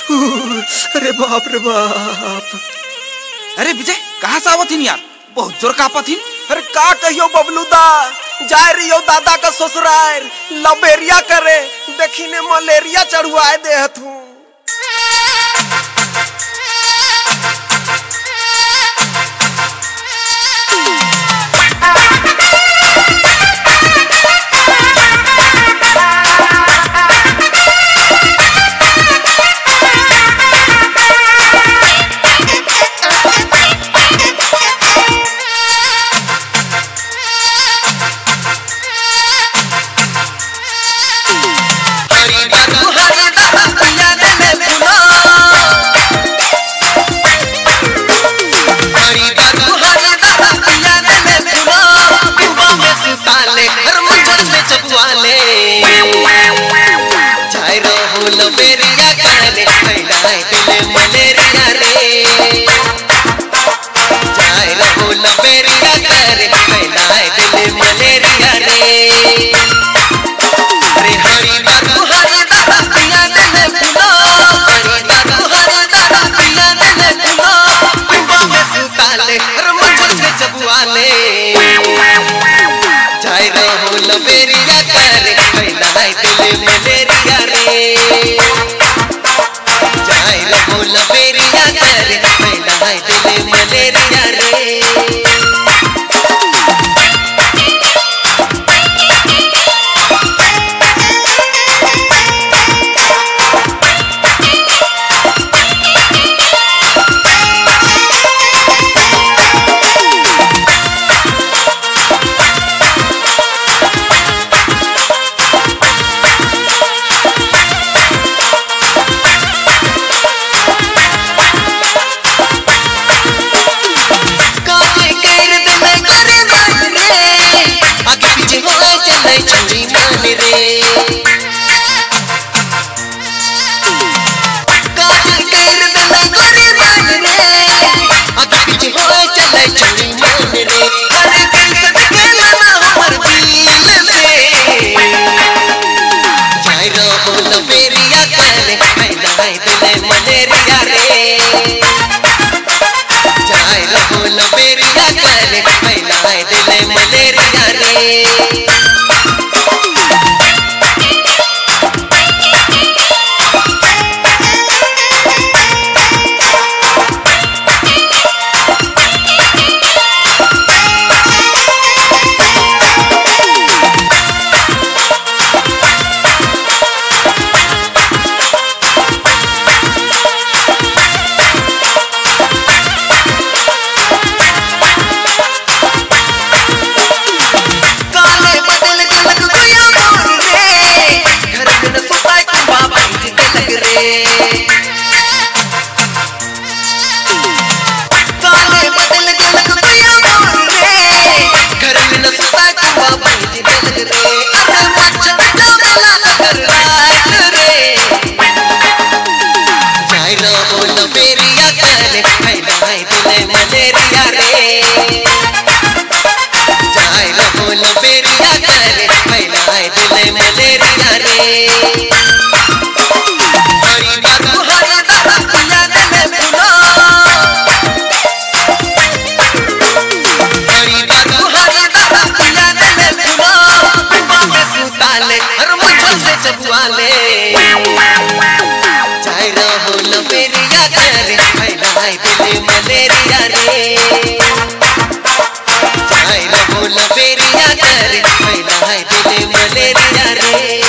अरे बाप रे बाप। अरे विजय कहाँ से आवत यार, बहुत जोर कापत हिन। अरे का कहियो बबलू दा, जाए रहियो दादा का ससुराल लबेरिया करे, देखी ने मलेरिया चढ़ुआए दे हथू। लबेरिया करे फैलाए दिल मलेरिया रे, जाए रहो लबेरिया करे फैलाए दिल मलेरिया रे। अरे हरी दारू पिया ने फुलो, हरी दारू पिया ने फुलो, पिंबा में सुताले हर मच्छर से चबुआले, जाए रहो लबेरिया करे फैलाए दिल मलेरिया रे, जाए रहो लबेरिया करे फैलाए दिल मलेरिया रे। चली मान रे काज कर दला गोरी मान रे, आगे पीछे हो चले चली मान रे, हर दिल सटके लाना हमर दिल से, जाए रहो लबेरिया करे फैलाए दिल मलेरिया रे, जाए रहो लबेरिया करे फैलाए दिल मलेरिया रे। लबेरिया करे फैलाए दिल मलेरिया रे, जाए रहो लबेरिया करे फैलाए दिल मलेरिया रे। हरी दारू पिया ने फुलो, हरी दारू पिया ने फुलो, पिंबा में सुताले हर मच्छर से चबुआले, जाए रहो लबेरिया करे फैलाए दिल मलेरिया रे, जाए रहो लबेरिया करे फैलाए दिल मलेरिया रे।